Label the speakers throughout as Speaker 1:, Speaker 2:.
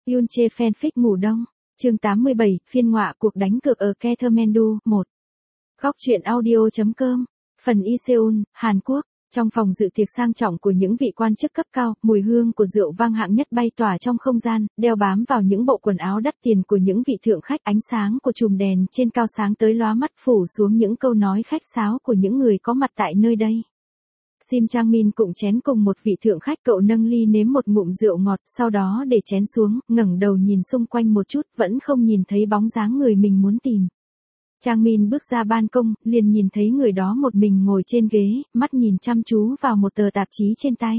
Speaker 1: Yoon Jae fanfic ngủ đông. Chương 87, phiên ngọa cuộc đánh cược ở Kathmandu 1. Góc truyện audio.com. Phần Iseul, Hàn Quốc. Trong phòng dự tiệc sang trọng của những vị quan chức cấp cao, mùi hương của rượu vang hạng nhất bay tỏa trong không gian, đeo bám vào những bộ quần áo đắt tiền của những vị thượng khách, ánh sáng của chùm đèn trên cao sáng tới lóa mắt phủ xuống những câu nói khách sáo của những người có mặt tại nơi đây. Sim Chang Min cụng chén cùng một vị thượng khách, cậu nâng ly nếm một ngụm rượu ngọt, sau đó để chén xuống, ngẩng đầu nhìn xung quanh một chút, vẫn không nhìn thấy bóng dáng người mình muốn tìm. Chang Min bước ra ban công, liền nhìn thấy người đó một mình ngồi trên ghế, mắt nhìn chăm chú vào một tờ tạp chí trên tay.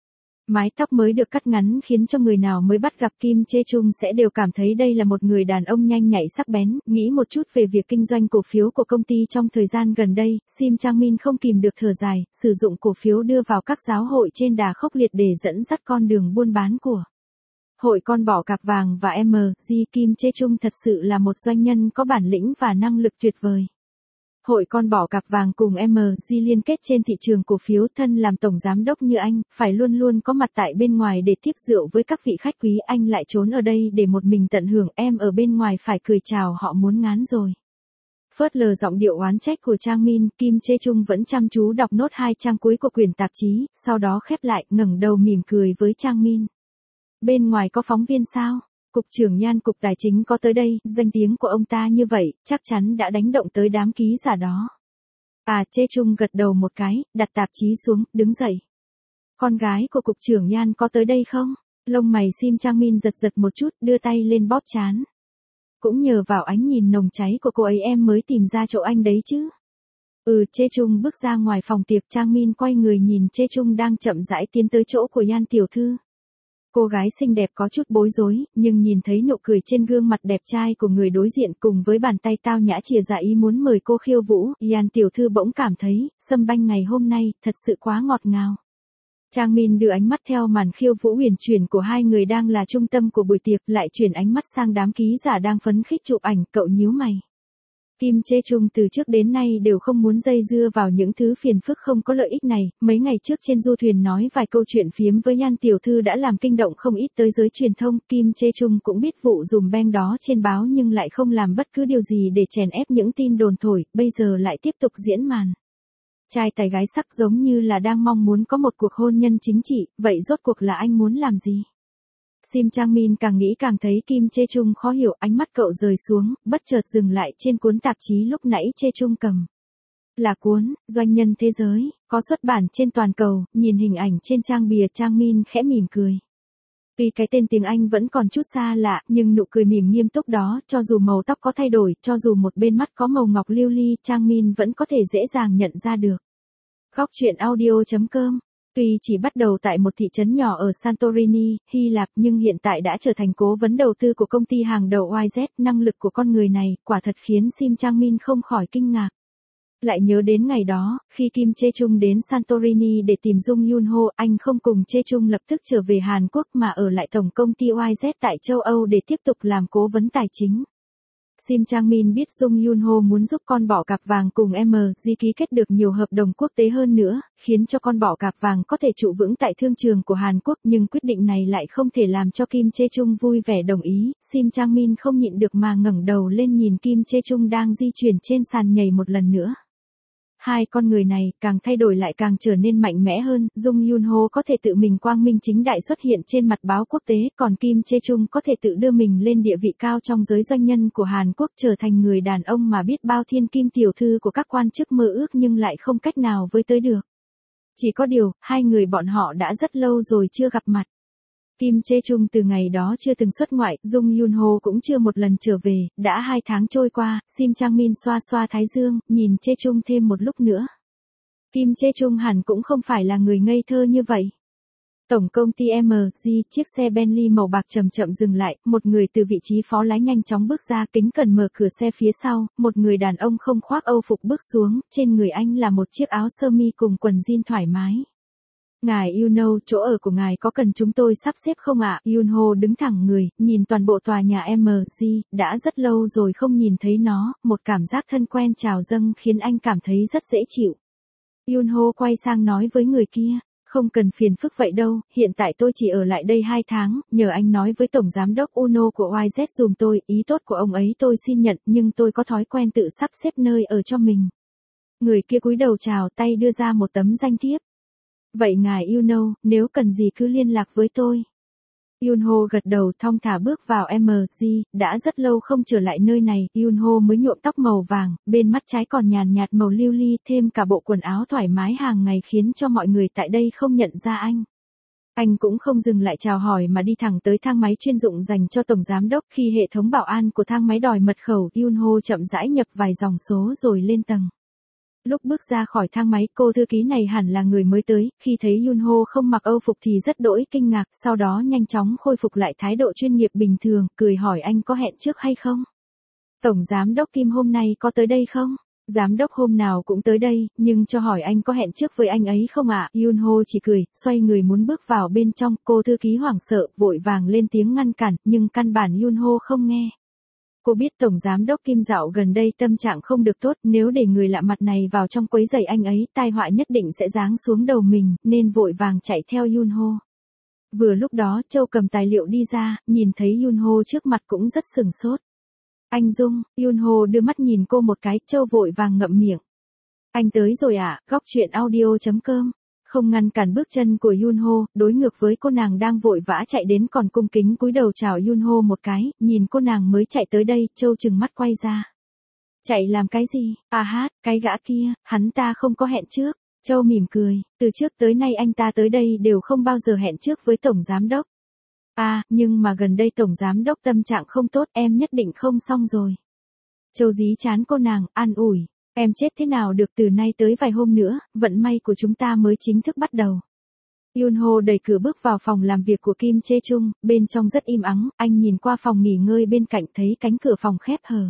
Speaker 1: Mái tóc mới được cắt ngắn khiến cho người nào mới bắt gặp Kim Jae Chung sẽ đều cảm thấy đây là một người đàn ông nhanh nhạy sắc bén. Nghĩ một chút về việc kinh doanh cổ phiếu của công ty trong thời gian gần đây, Sim Chang Min không kìm được thở dài, sử dụng cổ phiếu đưa vào các giáo hội trên đà khốc liệt để dẫn dắt con đường buôn bán của Hội Con Bọ Cạp Vàng và MG. Kim Jae Chung thật sự là một doanh nhân có bản lĩnh và năng lực tuyệt vời. Hội Con Bọ Cạp Vàng cùng MG liên kết trên thị trường cổ phiếu. Thân làm tổng giám đốc như anh, phải luôn luôn có mặt tại bên ngoài để tiếp rượu với các vị khách quý, anh lại trốn ở đây để một mình tận hưởng, em ở bên ngoài phải cười chào họ muốn ngán rồi. Phớt lờ giọng điệu oán trách của Chang Min, Kim Jae Chung vẫn chăm chú đọc nốt 2 trang cuối của quyển tạp chí, sau đó khép lại, ngẩng đầu mỉm cười với Chang Min. Bên ngoài có phóng viên sao? Cục trưởng Nhan Cục Tài chính có tới đây, danh tiếng của ông ta như vậy, chắc chắn đã đánh động tới đám ký giả đó. Jae Chung gật đầu một cái, đặt tạp chí xuống, đứng dậy. Con gái của Cục trưởng Nhan có tới đây không? Lông mày Sim Chang Min giật giật một chút, đưa tay lên bóp trán. Cũng nhờ vào ánh nhìn nồng cháy của cô ấy em mới tìm ra chỗ anh đấy chứ. Jae Chung bước ra ngoài phòng tiệc. Chang Min quay người nhìn Jae Chung đang chậm rãi tiến tới chỗ của Yan tiểu thư. Cô gái xinh đẹp có chút bối rối, nhưng nhìn thấy nụ cười trên gương mặt đẹp trai của người đối diện cùng với bàn tay tao nhã chìa ra ý muốn mời cô khiêu vũ, Yan tiểu thư bỗng cảm thấy, sâm banh ngày hôm nay, thật sự quá ngọt ngào. Chang Min đưa ánh mắt theo màn khiêu vũ huyền chuyển của hai người đang là trung tâm của buổi tiệc, lại chuyển ánh mắt sang đám ký giả đang phấn khích chụp ảnh, cậu nhíu mày. Kim Jae Chung từ trước đến nay đều không muốn dây dưa vào những thứ phiền phức không có lợi ích này, mấy ngày trước trên du thuyền nói vài câu chuyện phiếm với Yan tiểu thư đã làm kinh động không ít tới giới truyền thông. Kim Jae Chung cũng biết vụ dùm beng đó trên báo nhưng lại không làm bất cứ điều gì để chèn ép những tin đồn thổi, bây giờ lại tiếp tục diễn màn. Trai tài gái sắc giống như là đang mong muốn có một cuộc hôn nhân chính trị, vậy rốt cuộc là anh muốn làm gì? Sim Chang Min càng nghĩ càng thấy Kim Jae Chung khó hiểu, ánh mắt cậu rời xuống, bất chợt dừng lại trên cuốn tạp chí lúc nãy Jae Chung cầm. Là cuốn Doanh nhân thế giới, có xuất bản trên toàn cầu. Nhìn hình ảnh trên trang bìa, Chang Min khẽ mỉm cười. Vì cái tên tiếng Anh vẫn còn chút xa lạ, nhưng nụ cười mỉm nghiêm túc đó, cho dù màu tóc có thay đổi, cho dù một bên mắt có màu ngọc lưu ly, Chang Min vẫn có thể dễ dàng nhận ra được. Góc truyện audio.com. Tuy chỉ bắt đầu tại một thị trấn nhỏ ở Santorini, Hy Lạp, nhưng hiện tại đã trở thành cố vấn đầu tư của công ty hàng đầu YZ. Năng lực của con người này, quả thật khiến Sim Chang Min không khỏi kinh ngạc. Lại nhớ đến ngày đó, khi Kim Jae Chung đến Santorini để tìm Jung Yoon Ho, anh không cùng Jae Chung lập tức trở về Hàn Quốc mà ở lại tổng công ty YZ tại châu Âu để tiếp tục làm cố vấn tài chính. Sim Chang Min biết Jung Yoon Ho muốn giúp Con Bọ Cạp Vàng cùng MG ký kết được nhiều hợp đồng quốc tế hơn nữa, khiến cho Con Bọ Cạp Vàng có thể trụ vững tại thương trường của Hàn Quốc, nhưng quyết định này lại không thể làm cho Kim Jae Chung vui vẻ đồng ý. Sim Chang Min không nhịn được mà ngẩng đầu lên nhìn Kim Jae Chung đang di chuyển trên sàn nhảy một lần nữa. Hai con người này càng thay đổi lại càng trở nên mạnh mẽ hơn. Jung Yoon Ho có thể tự mình quang minh chính đại xuất hiện trên mặt báo quốc tế, còn Kim Jae Chung có thể tự đưa mình lên địa vị cao trong giới doanh nhân của Hàn Quốc, trở thành người đàn ông mà biết bao thiên kim tiểu thư của các quan chức mơ ước nhưng lại không cách nào với tới được. Chỉ có điều, hai người bọn họ đã rất lâu rồi chưa gặp mặt. Kim Jae Chung từ ngày đó chưa từng xuất ngoại, Jung Yoon Ho cũng chưa một lần trở về, đã 2 tháng trôi qua. Sim Chang Min xoa xoa thái dương, nhìn Jae Chung thêm một lúc nữa. Kim Jae Chung hẳn cũng không phải là người ngây thơ như vậy. Tổng công ty MG, chiếc xe Bentley màu bạc chậm chậm dừng lại, một người từ vị trí phó lái nhanh chóng bước ra, kính cẩn mở cửa xe phía sau, một người đàn ông không khoác âu phục bước xuống, trên người anh là một chiếc áo sơ mi cùng quần jean thoải mái. Ngài Yuno, chỗ ở của ngài có cần chúng tôi sắp xếp không ạ? Yunho đứng thẳng người, nhìn toàn bộ tòa nhà MG, đã rất lâu rồi không nhìn thấy nó, một cảm giác thân quen trào dâng khiến anh cảm thấy rất dễ chịu. Yunho quay sang nói với người kia, Không cần phiền phức vậy đâu, hiện tại tôi chỉ ở lại đây 2 tháng, nhờ anh nói với Tổng Giám đốc Uno của YZ dùm tôi, ý tốt của ông ấy tôi xin nhận, nhưng tôi có thói quen tự sắp xếp nơi ở cho mình. Người kia cúi đầu chào tay đưa ra một tấm danh thiếp. Vậy ngài Uno, nếu cần gì cứ liên lạc với tôi. Yunho gật đầu thong thả bước vào MG, đã rất lâu không trở lại nơi này, Yunho mới nhuộm tóc màu vàng, bên mắt trái còn nhàn nhạt màu lưu ly, thêm cả bộ quần áo thoải mái hàng ngày khiến cho mọi người tại đây không nhận ra anh. Anh cũng không dừng lại chào hỏi mà đi thẳng tới thang máy chuyên dụng dành cho Tổng Giám đốc. Khi hệ thống bảo an của thang máy đòi mật khẩu, Yunho chậm rãi nhập vài dòng số rồi lên tầng. Lúc bước ra khỏi thang máy, cô thư ký này hẳn là người mới tới, khi thấy Yunho không mặc Âu phục thì rất đỗi kinh ngạc, sau đó nhanh chóng khôi phục lại thái độ chuyên nghiệp bình thường, cười hỏi anh có hẹn trước hay không? Tổng Giám đốc Kim hôm nay có tới đây không? Giám đốc hôm nào cũng tới đây, nhưng cho hỏi anh có hẹn trước với anh ấy không ạ? Yunho chỉ cười, xoay người muốn bước vào bên trong, cô thư ký hoảng sợ, vội vàng lên tiếng ngăn cản, nhưng căn bản Yunho không nghe. Cô biết Tổng Giám đốc Kim dạo gần đây tâm trạng không được tốt, nếu để người lạ mặt này vào trong quấy rầy anh ấy, tai họa nhất định sẽ giáng xuống đầu mình, nên vội vàng chạy theo Yunho. Vừa lúc đó, Châu cầm tài liệu đi ra, nhìn thấy Yunho trước mặt cũng rất sửng sốt. Anh Dung, Yunho đưa mắt nhìn cô một cái, Châu vội vàng ngậm miệng. Anh tới rồi ạ, góc chuyện audio.com. Không ngăn cản bước chân của Yunho, đối ngược với cô nàng đang vội vã chạy đến còn cung kính cúi đầu chào Yunho một cái, nhìn cô nàng mới chạy tới đây, Châu trừng mắt quay ra. Chạy làm cái gì? À hát, cái gã kia, hắn ta không có hẹn trước. Châu mỉm cười, từ trước tới nay anh ta tới đây đều không bao giờ hẹn trước với Tổng Giám đốc. À, nhưng mà gần đây Tổng Giám đốc tâm trạng không tốt, em nhất định không xong rồi. Châu dí chán cô nàng, an ủi. Em chết thế nào được, từ nay tới vài hôm nữa, vận may của chúng ta mới chính thức bắt đầu. Yunho đẩy cửa bước vào phòng làm việc của Kim Chae Chung, bên trong rất im ắng, anh nhìn qua phòng nghỉ ngơi bên cạnh thấy cánh cửa phòng khép hờ.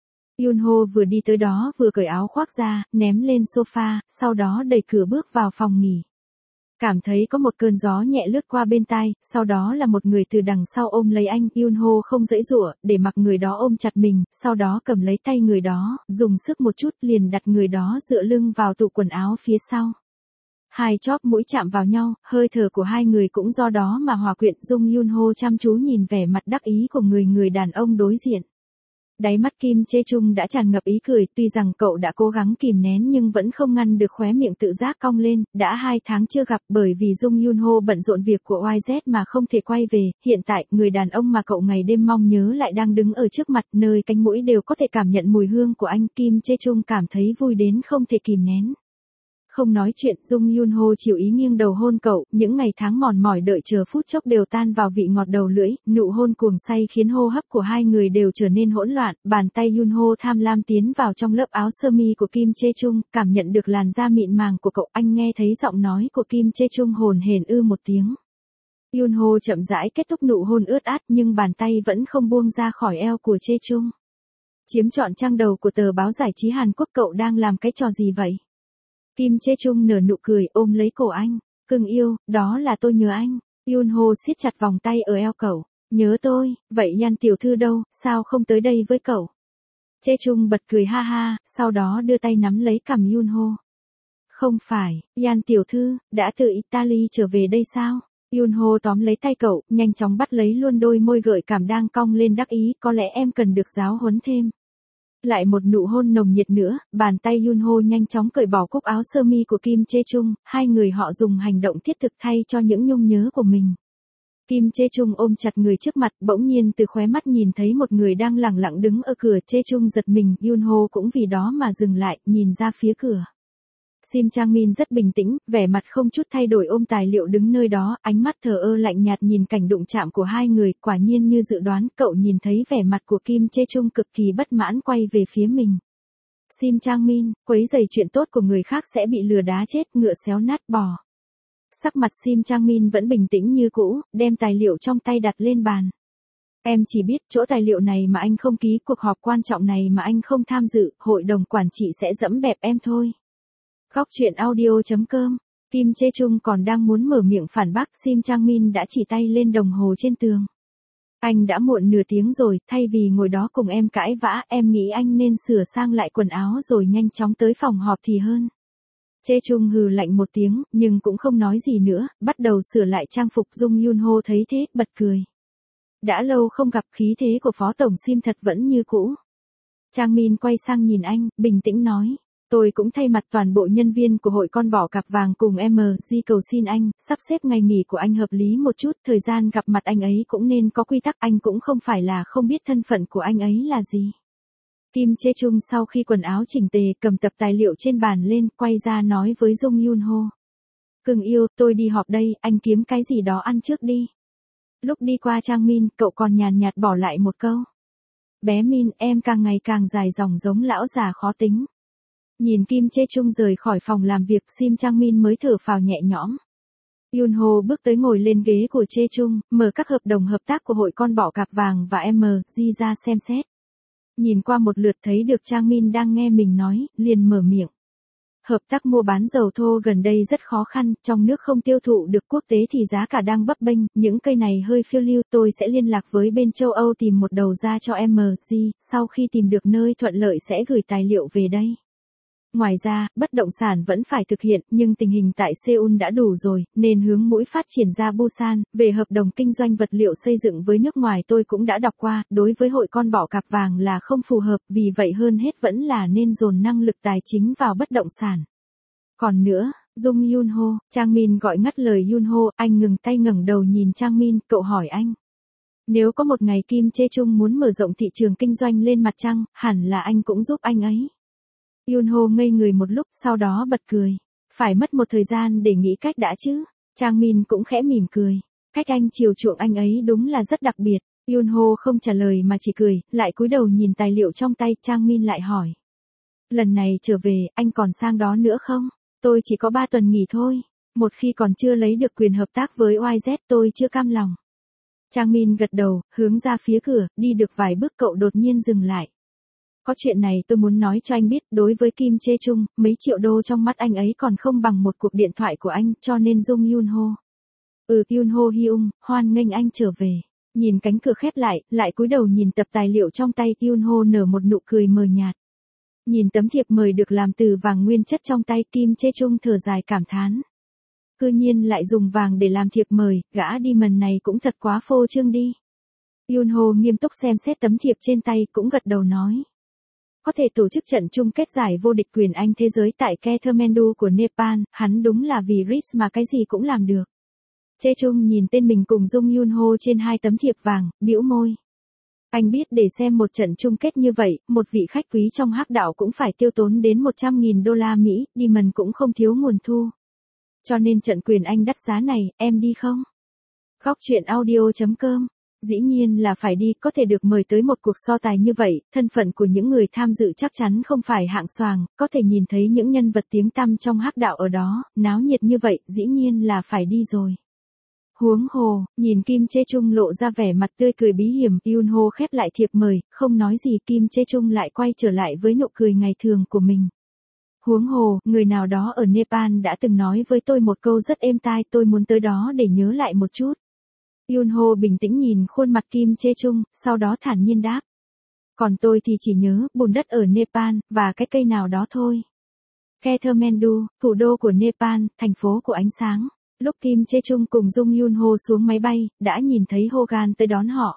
Speaker 1: Yunho vừa đi tới đó vừa cởi áo khoác ra, ném lên sofa, sau đó đẩy cửa bước vào phòng nghỉ. Cảm thấy có một cơn gió nhẹ lướt qua bên tai, sau đó là một người từ đằng sau ôm lấy anh, Yunho không giãy giụa, để mặc người đó ôm chặt mình, sau đó cầm lấy tay người đó, dùng sức một chút liền đặt người đó dựa lưng vào tủ quần áo phía sau. Hai chóp mũi chạm vào nhau, hơi thở của hai người cũng do đó mà hòa quyện. Dung Yunho chăm chú nhìn vẻ mặt đắc ý của người đàn ông đối diện. Đáy mắt Kim Chae Chung đã tràn ngập ý cười, tuy rằng cậu đã cố gắng kìm nén nhưng vẫn không ngăn được khóe miệng tự giác cong lên, đã 2 tháng chưa gặp bởi vì Dung Yunho bận rộn việc của YZ mà không thể quay về, hiện tại, người đàn ông mà cậu ngày đêm mong nhớ lại đang đứng ở trước mặt, nơi cánh mũi đều có thể cảm nhận mùi hương của anh. Kim Chae Chung cảm thấy vui đến không thể kìm nén. Không nói chuyện, Dung Yunho chịu ý nghiêng đầu hôn cậu, những ngày tháng mòn mỏi đợi chờ phút chốc đều tan vào vị ngọt đầu lưỡi, nụ hôn cuồng say khiến hô hấp của hai người đều trở nên hỗn loạn, bàn tay Yunho tham lam tiến vào trong lớp áo sơ mi của Kim Chae Chung, cảm nhận được làn da mịn màng của cậu, anh nghe thấy giọng nói của Kim Chae Chung hồn hển một tiếng. Yunho chậm rãi kết thúc nụ hôn ướt át nhưng bàn tay vẫn không buông ra khỏi eo của Chae Chung. Chiếm trọn trang đầu của tờ báo giải trí Hàn Quốc, cậu đang làm cái trò gì vậy? Kim Chae Chung nở nụ cười ôm lấy cổ anh. Cưng yêu, đó là tôi nhớ anh. Yunho siết chặt vòng tay ở eo cậu. Nhớ tôi, vậy Yan tiểu thư đâu, sao không tới đây với cậu? Chae Chung bật cười ha ha, sau đó đưa tay nắm lấy cằm Yunho. Không phải, Yan tiểu thư, đã từ Italy trở về đây sao? Yunho tóm lấy tay cậu, nhanh chóng bắt lấy luôn đôi môi gợi cảm đang cong lên đắc ý, có lẽ em cần được giáo huấn thêm. Lại một nụ hôn nồng nhiệt nữa, bàn tay Yunho nhanh chóng cởi bỏ cúc áo sơ mi của Kim Chae Chung, hai người họ dùng hành động thiết thực thay cho những nhung nhớ của mình. Kim Chae Chung ôm chặt người trước mặt, bỗng nhiên từ khóe mắt nhìn thấy một người đang lẳng lặng đứng ở cửa. Chae Chung giật mình, Yunho cũng vì đó mà dừng lại, nhìn ra phía cửa. Sim Chang Min rất bình tĩnh, vẻ mặt không chút thay đổi ôm tài liệu đứng nơi đó, ánh mắt thờ ơ lạnh nhạt nhìn cảnh đụng chạm của hai người, quả nhiên như dự đoán, cậu nhìn thấy vẻ mặt của Kim Chae Chung cực kỳ bất mãn quay về phía mình. Sim Chang Min, quấy rầy chuyện tốt của người khác sẽ bị lừa đá chết, ngựa xéo nát bò. Sắc mặt Sim Chang Min vẫn bình tĩnh như cũ, đem tài liệu trong tay đặt lên bàn. Em chỉ biết chỗ tài liệu này mà anh không ký, cuộc họp quan trọng này mà anh không tham dự, hội đồng quản trị sẽ giẫm bẹp em thôi. Góc chuyện audio.com. Kim Chae Chung còn đang muốn mở miệng phản bác, Sim Chang Min đã chỉ tay lên đồng hồ trên tường. Anh đã muộn nửa tiếng rồi, thay vì ngồi đó cùng em cãi vã, em nghĩ anh nên sửa sang lại quần áo rồi nhanh chóng tới phòng họp thì hơn. Chê Chung hừ lạnh một tiếng, nhưng cũng không nói gì nữa, bắt đầu sửa lại trang phục. Jung Yun Ho thấy thế, bật cười. Đã lâu không gặp, khí thế của Phó Tổng Sim thật vẫn như cũ. Trang Min quay sang nhìn anh, bình tĩnh nói. Tôi cũng thay mặt toàn bộ nhân viên của hội con bò cặp vàng cùng MG cầu xin anh, sắp xếp ngày nghỉ của anh hợp lý một chút, thời gian gặp mặt anh ấy cũng nên có quy tắc, anh cũng không phải là không biết thân phận của anh ấy là gì. Kim Chê Chung sau khi quần áo chỉnh tề cầm tập tài liệu trên bàn lên, quay ra nói với Jung Yun Ho. Cưng yêu, tôi đi họp đây, anh kiếm cái gì đó ăn trước đi. Lúc đi qua Trang Min, cậu còn nhàn nhạt bỏ lại một câu. Bé Min, em càng ngày càng dài dòng giống lão già khó tính. Nhìn Kim Chê Chung rời khỏi phòng làm việc, Sim Trang Min mới thở phào nhẹ nhõm. Yun Ho bước tới ngồi lên ghế của Chê Chung, mở các hợp đồng hợp tác của hội con bọ cạp vàng và MG ra xem xét. Nhìn qua một lượt thấy được Trang Min đang nghe mình nói, liền mở miệng. Hợp tác mua bán dầu thô gần đây rất khó khăn, trong nước không tiêu thụ được, quốc tế thì giá cả đang bấp bênh, những cây này hơi phiêu lưu, tôi sẽ liên lạc với bên châu Âu tìm một đầu ra cho MG, sau khi tìm được nơi thuận lợi sẽ gửi tài liệu về đây. Ngoài ra, bất động sản vẫn phải thực hiện, nhưng tình hình tại Seoul đã đủ rồi, nên hướng mũi phát triển ra Busan. Về hợp đồng kinh doanh vật liệu xây dựng với nước ngoài tôi cũng đã đọc qua, đối với hội con bọ cạp vàng là không phù hợp, vì vậy hơn hết vẫn là nên dồn năng lực tài chính vào bất động sản. Còn nữa, Jung Yun Ho, Trang Min gọi ngắt lời Yun Ho, anh ngừng tay ngẩng đầu nhìn Trang Min, cậu hỏi anh. Nếu có một ngày Kim Chê Chung muốn mở rộng thị trường kinh doanh lên mặt trăng, hẳn là anh cũng giúp anh ấy. Yun Ho ngây người một lúc, sau đó bật cười. Phải mất một thời gian để nghĩ cách đã chứ. Trang Min cũng khẽ mỉm cười. Cách anh chiều chuộng anh ấy đúng là rất đặc biệt. Yun Ho không trả lời mà chỉ cười, lại cúi đầu nhìn tài liệu trong tay. Trang Min lại hỏi. Lần này trở về, anh còn sang đó nữa không? Tôi chỉ có 3 tuần nghỉ thôi. Một khi còn chưa lấy được quyền hợp tác với YZ tôi chưa cam lòng. Trang Min gật đầu, hướng ra phía cửa, đi được vài bước cậu đột nhiên dừng lại. Có chuyện này tôi muốn nói cho anh biết, đối với Kim Chê Chung, mấy triệu đô trong mắt anh ấy còn không bằng một cuộc điện thoại của anh, cho nên Jung Yun Ho. Yun Ho Hyung, hoan nghênh anh trở về. Nhìn cánh cửa khép lại cúi đầu nhìn tập tài liệu trong tay, Yun Ho nở một nụ cười mờ nhạt. Nhìn tấm thiệp mời được làm từ vàng nguyên chất trong tay, Kim Chê Chung thở dài cảm thán. Cư nhiên lại dùng vàng để làm thiệp mời, gã Demon này cũng thật quá phô trương đi. Yun Ho nghiêm túc xem xét tấm thiệp trên tay, cũng gật đầu nói. Có thể tổ chức trận chung kết giải vô địch quyền Anh thế giới tại Kathmandu của Nepal, hắn đúng là vì RIS mà cái gì cũng làm được. Chê Chung nhìn tên mình cùng Jung Yun Ho trên 2 tấm thiệp vàng, bĩu môi. Anh biết để xem một trận chung kết như vậy, một vị khách quý trong hắc đạo cũng phải tiêu tốn đến 100.000 đô la Mỹ, Demon cũng không thiếu nguồn thu. Cho nên trận quyền Anh đắt giá này, em đi không? Góc truyện audio.com. Dĩ nhiên là phải đi, có thể được mời tới một cuộc so tài như vậy, thân phận của những người tham dự chắc chắn không phải hạng xoàng, có thể nhìn thấy những nhân vật tiếng tăm trong hắc đạo ở đó, náo nhiệt như vậy, dĩ nhiên là phải đi rồi. Huống hồ, nhìn Kim Chê Chung lộ ra vẻ mặt tươi cười bí hiểm, Yun Ho khép lại thiệp mời, không nói gì, Kim Chê Chung lại quay trở lại với nụ cười ngày thường của mình. Huống hồ, người nào đó ở Nepal đã từng nói với tôi một câu rất êm tai, tôi muốn tới đó để nhớ lại một chút. Yun Ho bình tĩnh nhìn khuôn mặt Kim Chê Chung, sau đó thản nhiên đáp. Còn tôi thì chỉ nhớ, bùn đất ở Nepal, và cái cây nào đó thôi. Kathmandu, thủ đô của Nepal, thành phố của ánh sáng. Lúc Kim Chê Chung cùng Jung Yun Ho xuống máy bay, đã nhìn thấy Hogan tới đón họ.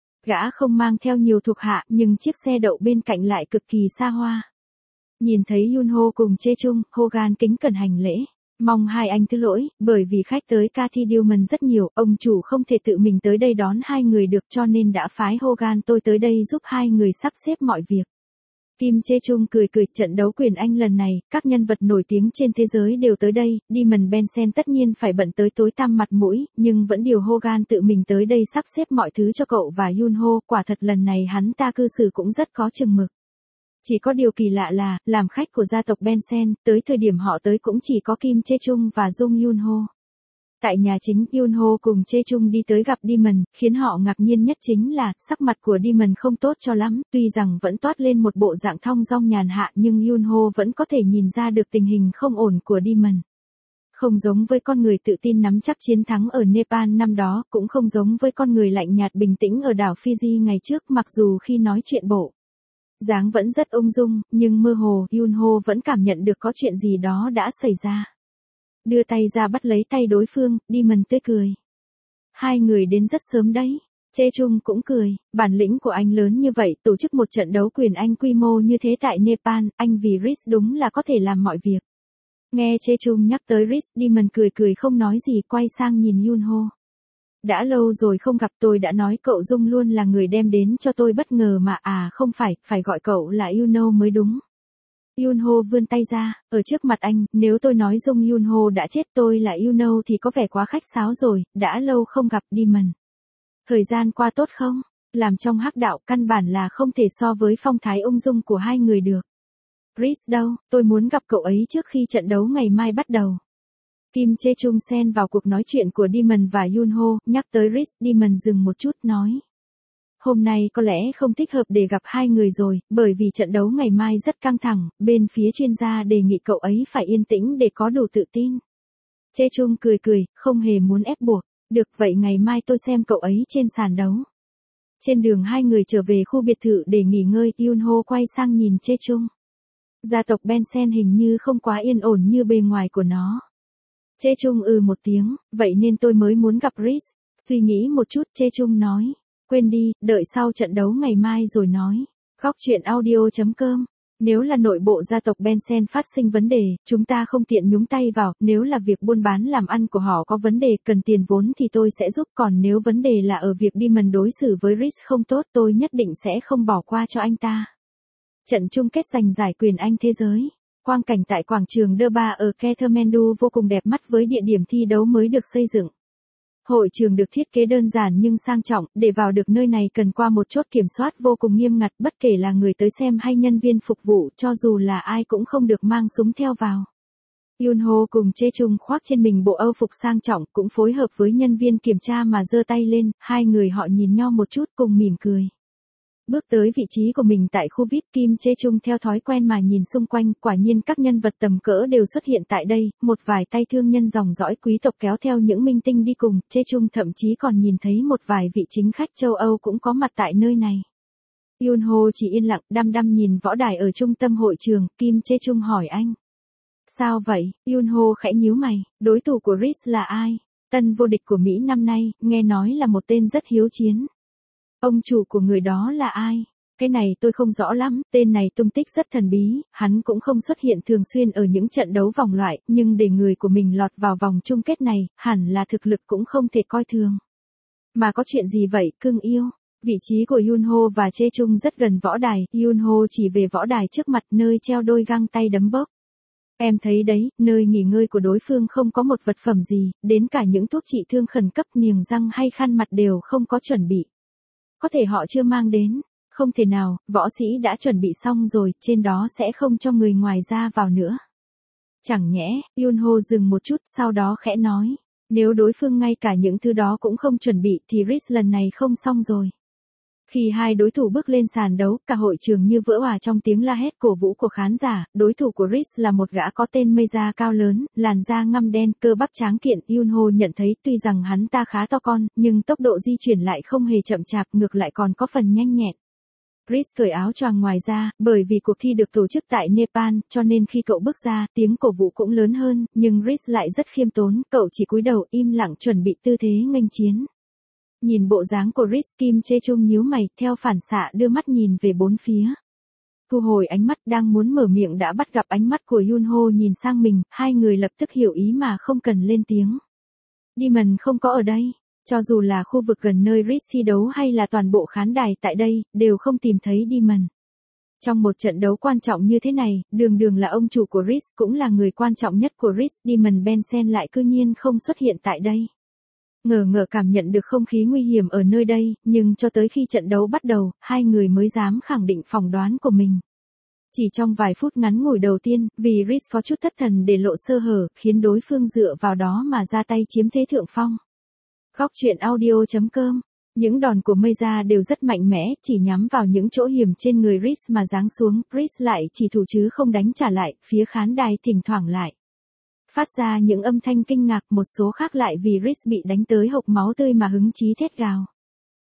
Speaker 1: Gã không mang theo nhiều thuộc hạ, nhưng chiếc xe đậu bên cạnh lại cực kỳ xa hoa. Nhìn thấy Yun Ho cùng Chê Chung, Hogan kính cẩn hành lễ. Mong hai anh thứ lỗi, bởi vì khách tới Cathy Dillman rất nhiều, ông chủ không thể tự mình tới đây đón hai người được cho nên đã phái Hogan tôi tới đây giúp hai người sắp xếp mọi việc. Kim Chê Chung cười trận đấu quyền Anh lần này, các nhân vật nổi tiếng trên thế giới đều tới đây, Demon Benson tất nhiên phải bận tới tối tăm mặt mũi, nhưng vẫn điều Hogan tự mình tới đây sắp xếp mọi thứ cho cậu và Yun Ho, quả thật lần này hắn ta cư xử cũng rất có chừng mực. Chỉ có điều kỳ lạ là, làm khách của gia tộc Benson, tới thời điểm họ tới cũng chỉ có Kim Chê Chung và Jung Yun Ho. Tại nhà chính, Yun Ho cùng Chê Chung đi tới gặp Demon, khiến họ ngạc nhiên nhất chính là, sắc mặt của Demon không tốt cho lắm, tuy rằng vẫn toát lên một bộ dạng thong dong nhàn hạ nhưng Yun Ho vẫn có thể nhìn ra được tình hình không ổn của Demon. Không giống với con người tự tin nắm chắc chiến thắng ở Nepal năm đó, cũng không giống với con người lạnh nhạt bình tĩnh ở đảo Fiji ngày trước, mặc dù khi nói chuyện bộ Dáng vẫn rất ung dung, nhưng mơ hồ, Yunho vẫn cảm nhận được có chuyện gì đó đã xảy ra. Đưa tay ra bắt lấy tay đối phương, Demon tươi cười. Hai người đến rất sớm đấy. Chê Chung cũng cười, bản lĩnh của anh lớn như vậy, tổ chức một trận đấu quyền Anh quy mô như thế tại Nepal, anh vì Riz đúng là có thể làm mọi việc. Nghe Chê Chung nhắc tới Riz, Demon cười cười không nói gì, quay sang nhìn Yunho. Đã lâu rồi không gặp, tôi đã nói cậu Dung luôn là người đem đến cho tôi bất ngờ mà không phải, phải gọi cậu là Yunho mới đúng. Yunho vươn tay ra, ở trước mặt anh, nếu tôi nói Dung Yunho đã chết tôi là Yunho thì có vẻ quá khách sáo rồi, đã lâu không gặp Demon. Thời gian qua tốt không? Làm trong hắc đạo căn bản là không thể so với phong thái ung dung của hai người được. Riz đâu, tôi muốn gặp cậu ấy trước khi trận đấu ngày mai bắt đầu. Kim Chê Chung xen vào cuộc nói chuyện của Demon và Yunho, nhắc tới Riz, Demon dừng một chút nói. Hôm nay có lẽ không thích hợp để gặp hai người rồi, bởi vì trận đấu ngày mai rất căng thẳng, bên phía chuyên gia đề nghị cậu ấy phải yên tĩnh để có đủ tự tin. Chê Chung cười cười, không hề muốn ép buộc. Được vậy ngày mai tôi xem cậu ấy trên sàn đấu. Trên đường hai người trở về khu biệt thự để nghỉ ngơi, Yunho quay sang nhìn Chê Chung. Gia tộc Bensen hình như không quá yên ổn như bề ngoài của nó. Chê Chung một tiếng, vậy nên tôi mới muốn gặp Riz. Suy nghĩ một chút, Chê Chung nói. Quên đi, đợi sau trận đấu ngày mai rồi nói. Góc chuyện audio.com. Nếu là nội bộ gia tộc Bensen phát sinh vấn đề, chúng ta không tiện nhúng tay vào, nếu là việc buôn bán làm ăn của họ có vấn đề cần tiền vốn thì tôi sẽ giúp, còn nếu vấn đề là ở việc Demon đối xử với Riz không tốt tôi nhất định sẽ không bỏ qua cho anh ta. Trận chung kết giành giải quyền Anh thế giới. Quang cảnh tại quảng trường Durbar ở Kathmandu vô cùng đẹp mắt với địa điểm thi đấu mới được xây dựng. Hội trường được thiết kế đơn giản nhưng sang trọng, để vào được nơi này cần qua một chốt kiểm soát vô cùng nghiêm ngặt, bất kể là người tới xem hay nhân viên phục vụ, cho dù là ai cũng không được mang súng theo vào. Yunho cùng Chê Chung khoác trên mình bộ âu phục sang trọng, cũng phối hợp với nhân viên kiểm tra mà giơ tay lên, hai người họ nhìn nhau một chút cùng mỉm cười. Bước tới vị trí của mình tại khu VIP, Kim Chê Chung theo thói quen mà nhìn xung quanh, quả nhiên các nhân vật tầm cỡ đều xuất hiện tại đây, một vài tay thương nhân dòng dõi quý tộc kéo theo những minh tinh đi cùng, Chê Chung thậm chí còn nhìn thấy một vài vị chính khách châu Âu cũng có mặt tại nơi này. Yunho chỉ yên lặng, đăm đăm nhìn võ đài ở trung tâm hội trường, Kim Chê Chung hỏi anh. Sao vậy? Yunho khẽ nhíu mày, đối thủ của Riz là ai? Tân vô địch của Mỹ năm nay, nghe nói là một tên rất hiếu chiến. Ông chủ của người đó là ai? Cái này tôi không rõ lắm, tên này tung tích rất thần bí, hắn cũng không xuất hiện thường xuyên ở những trận đấu vòng loại, nhưng để người của mình lọt vào vòng chung kết này, hẳn là thực lực cũng không thể coi thường. Mà có chuyện gì vậy, cưng yêu? Vị trí của Yunho và Chê Chung rất gần võ đài, Yunho chỉ về võ đài trước mặt nơi treo đôi găng tay đấm bốc. Em thấy đấy, nơi nghỉ ngơi của đối phương không có một vật phẩm gì, đến cả những thuốc trị thương khẩn cấp, niềng răng hay khăn mặt đều không có chuẩn bị. Có thể họ chưa mang đến, không thể nào, võ sĩ đã chuẩn bị xong rồi, trên đó sẽ không cho người ngoài ra vào nữa. Chẳng nhẽ, Yunho dừng một chút sau đó khẽ nói, nếu đối phương ngay cả những thứ đó cũng không chuẩn bị thì Riz lần này không xong rồi. Khi hai đối thủ bước lên sàn đấu, cả hội trường như vỡ òa trong tiếng la hét cổ vũ của khán giả, đối thủ của Riz là một gã có tên mây da cao lớn, làn da ngăm đen, cơ bắp tráng kiện, Yunho nhận thấy tuy rằng hắn ta khá to con, nhưng tốc độ di chuyển lại không hề chậm chạp, ngược lại còn có phần nhanh nhẹn. Riz cởi áo choàng ngoài ra, bởi vì cuộc thi được tổ chức tại Nepal, cho nên khi cậu bước ra, tiếng cổ vũ cũng lớn hơn, nhưng Riz lại rất khiêm tốn, cậu chỉ cúi đầu im lặng chuẩn bị tư thế nghênh chiến. Nhìn bộ dáng của Riz, Kim Chê Chung nhíu mày, theo phản xạ đưa mắt nhìn về bốn phía. Thu hồi ánh mắt đang muốn mở miệng đã bắt gặp ánh mắt của Yunho nhìn sang mình, hai người lập tức hiểu ý mà không cần lên tiếng. Demon không có ở đây, cho dù là khu vực gần nơi Riz thi đấu hay là toàn bộ khán đài tại đây, đều không tìm thấy Demon. Trong một trận đấu quan trọng như thế này, đường đường là ông chủ của Riz, cũng là người quan trọng nhất của Riz, Demon Bensen lại cư nhiên không xuất hiện tại đây. Ngờ ngợ cảm nhận được không khí nguy hiểm ở nơi đây, nhưng cho tới khi trận đấu bắt đầu, hai người mới dám khẳng định phỏng đoán của mình. Chỉ trong vài phút ngắn ngủi đầu tiên, vì Riz có chút thất thần để lộ sơ hở, khiến đối phương dựa vào đó mà ra tay chiếm thế thượng phong. Góc chuyện audio.com. Những đòn của Meiza đều rất mạnh mẽ, chỉ nhắm vào những chỗ hiểm trên người Riz mà giáng xuống, Riz lại chỉ thủ chứ không đánh trả lại, phía khán đài thỉnh thoảng lại phát ra những âm thanh kinh ngạc, một số khác lại vì Riz bị đánh tới hộc máu tươi mà hứng chí thét gào.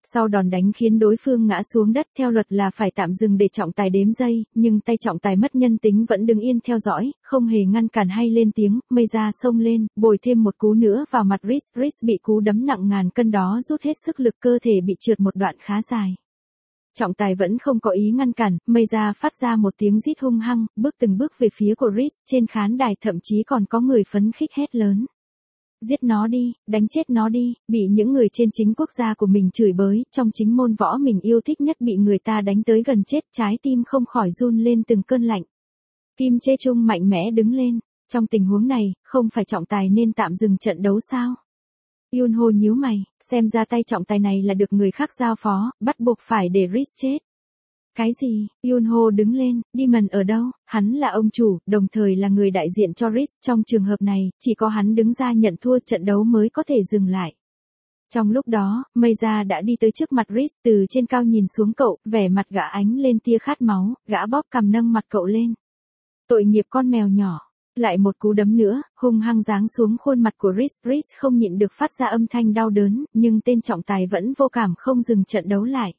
Speaker 1: Sau đòn đánh khiến đối phương ngã xuống đất, theo luật là phải tạm dừng để trọng tài đếm giây, nhưng tay trọng tài mất nhân tính vẫn đứng yên theo dõi, không hề ngăn cản hay lên tiếng. Meza xông lên, bồi thêm một cú nữa vào mặt Reece. Reece bị cú đấm nặng ngàn cân đó rút hết sức lực, cơ thể bị trượt một đoạn khá dài. Trọng tài vẫn không có ý ngăn cản, Meza phát ra một tiếng rít hung hăng, bước từng bước về phía của Reece. Trên khán đài thậm chí còn có người phấn khích hét lớn: giết nó đi, đánh chết nó đi. Bị những người trên chính quốc gia của mình chửi bới, trong chính môn võ mình yêu thích nhất bị người ta đánh tới gần chết, trái tim không khỏi run lên từng cơn lạnh. Kim Chae-chung mạnh mẽ đứng lên. Trong tình huống này, không phải trọng tài nên tạm dừng trận đấu sao? Yunho nhíu mày, xem ra tay trọng tài này là được người khác giao phó, bắt buộc phải để Reece chết. Cái gì? Yunho đứng lên, Demon ở đâu? Hắn là ông chủ, đồng thời là người đại diện cho Reece. Trong trường hợp này, chỉ có hắn đứng ra nhận thua trận đấu mới có thể dừng lại. Trong lúc đó, Meza đã đi tới trước mặt Reece, từ trên cao nhìn xuống cậu, vẻ mặt gã ánh lên tia khát máu, gã bóp cằm nâng mặt cậu lên. Tội nghiệp con mèo nhỏ. Lại một cú đấm nữa, hung hăng giáng xuống khuôn mặt của Reece. Reece không nhịn được phát ra âm thanh đau đớn, nhưng tên trọng tài vẫn vô cảm không dừng trận đấu lại.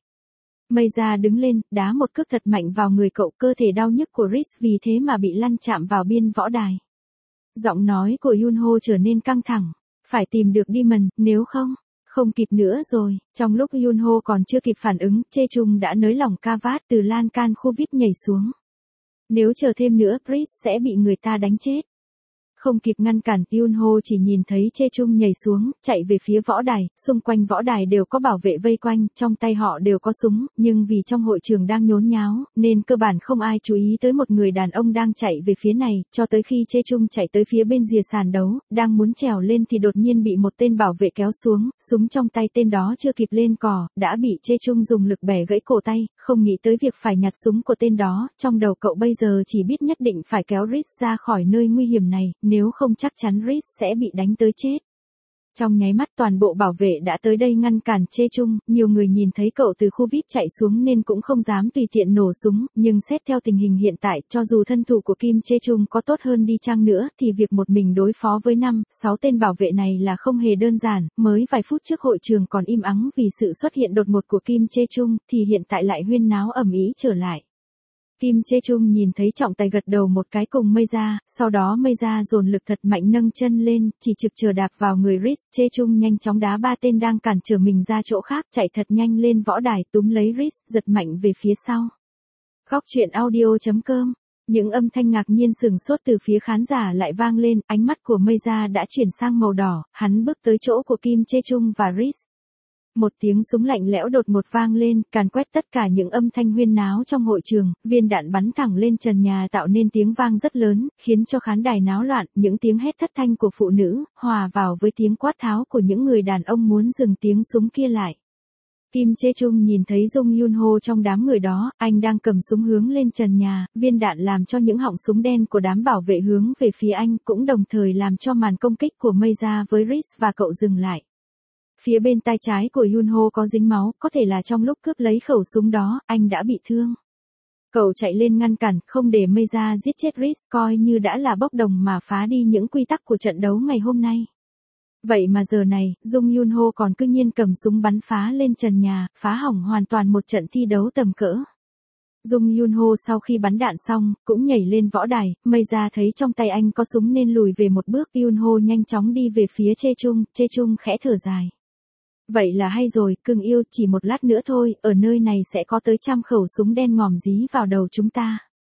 Speaker 1: Meza đứng lên, đá một cước thật mạnh vào người cậu, cơ thể đau nhức của Reece vì thế mà bị lăn chạm vào biên võ đài. Giọng nói của Yunho trở nên căng thẳng. Phải tìm được Demon, nếu không kịp nữa rồi. Trong lúc Yunho còn chưa kịp phản ứng, Chae-chung đã nới lỏng cravat từ lan can khu VIP nhảy xuống. Nếu chờ thêm nữa, Reece sẽ bị người ta đánh chết. Không kịp ngăn cản, Yunho chỉ nhìn thấy Chae-chung nhảy xuống, chạy về phía võ đài. Xung quanh võ đài đều có bảo vệ vây quanh, trong tay họ đều có súng, nhưng vì trong hội trường đang nhốn nháo, nên cơ bản không ai chú ý tới một người đàn ông đang chạy về phía này, cho tới khi Chae-chung chạy tới phía bên rìa sàn đấu, đang muốn trèo lên thì đột nhiên bị một tên bảo vệ kéo xuống, súng trong tay tên đó chưa kịp lên cò, đã bị Chae-chung dùng lực bẻ gãy cổ tay. Không nghĩ tới việc phải nhặt súng của tên đó, trong đầu cậu bây giờ chỉ biết nhất định phải kéo Reece ra khỏi nơi nguy hiểm này, nếu không chắc chắn Reece sẽ bị đánh tới chết. Trong nháy mắt toàn bộ bảo vệ đã tới đây ngăn cản Chae-chung, nhiều người nhìn thấy cậu từ khu VIP chạy xuống nên cũng không dám tùy tiện nổ súng, nhưng xét theo tình hình hiện tại, cho dù thân thủ của Kim Chae-chung có tốt hơn đi chăng nữa, thì việc một mình đối phó với 5-6 tên bảo vệ này là không hề đơn giản. Mới vài phút trước hội trường còn im ắng vì sự xuất hiện đột ngột của Kim Chae-chung, thì hiện tại lại huyên náo ầm ĩ trở lại. Kim Chae-chung nhìn thấy trọng tài gật đầu một cái cùng Meza, sau đó Meza dồn lực thật mạnh nâng chân lên, chỉ trực chờ đạp vào người Reece. Chae-chung nhanh chóng đá ba tên đang cản trở mình ra chỗ khác, chạy thật nhanh lên võ đài, túm lấy Reece, giật mạnh về phía sau. Góc truyện audio.com. Những âm thanh ngạc nhiên sừng sốt từ phía khán giả lại vang lên, ánh mắt của Meza đã chuyển sang màu đỏ, hắn bước tới chỗ của Kim Chae-chung và Reece. Một tiếng súng lạnh lẽo đột ngột vang lên, càn quét tất cả những âm thanh huyên náo trong hội trường, viên đạn bắn thẳng lên trần nhà tạo nên tiếng vang rất lớn, khiến cho khán đài náo loạn, những tiếng hét thất thanh của phụ nữ, hòa vào với tiếng quát tháo của những người đàn ông muốn dừng tiếng súng kia lại. Kim Chae-chung nhìn thấy Jung Yunho trong đám người đó, anh đang cầm súng hướng lên trần nhà, viên đạn làm cho những họng súng đen của đám bảo vệ hướng về phía anh, cũng đồng thời làm cho màn công kích của Meza với Reece và cậu dừng lại. Phía bên tay trái của Yunho có dính máu, có thể là trong lúc cướp lấy khẩu súng đó, anh đã bị thương. Cậu chạy lên ngăn cản, không để Meza giết chết Reece, coi như đã là bốc đồng mà phá đi những quy tắc của trận đấu ngày hôm nay. Vậy mà giờ này, Jung Yunho còn cứ nhiên cầm súng bắn phá lên trần nhà, phá hỏng hoàn toàn một trận thi đấu tầm cỡ. Jung Yunho sau khi bắn đạn xong, cũng nhảy lên võ đài, Meza thấy trong tay anh có súng nên lùi về một bước. Yunho nhanh chóng đi về phía Chae-chung, Chae-chung khẽ thở dài. Vậy là hay rồi, cưng yêu, chỉ một lát nữa thôi, ở nơi này sẽ có tới 100 khẩu súng đen ngòm dí vào đầu chúng ta.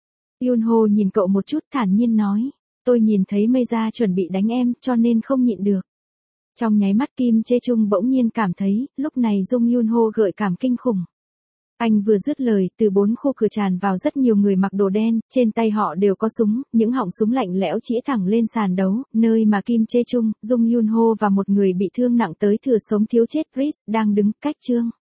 Speaker 1: Yunho nhìn cậu một chút thản nhiên nói, tôi nhìn thấy Meza chuẩn bị đánh em, cho nên không nhịn được. Trong nháy mắt Kim Chae-chung bỗng nhiên cảm thấy, lúc này Jung Yunho gợi cảm kinh khủng. Anh vừa dứt lời, từ 4 khu cửa tràn vào rất nhiều người mặc đồ đen, trên tay họ đều có súng, những họng súng lạnh lẽo chĩa thẳng lên sàn đấu, nơi mà Kim Chae-chung, Jung Yunho và một người bị thương nặng tới thừa sống thiếu chết Reece đang đứng cách Trương.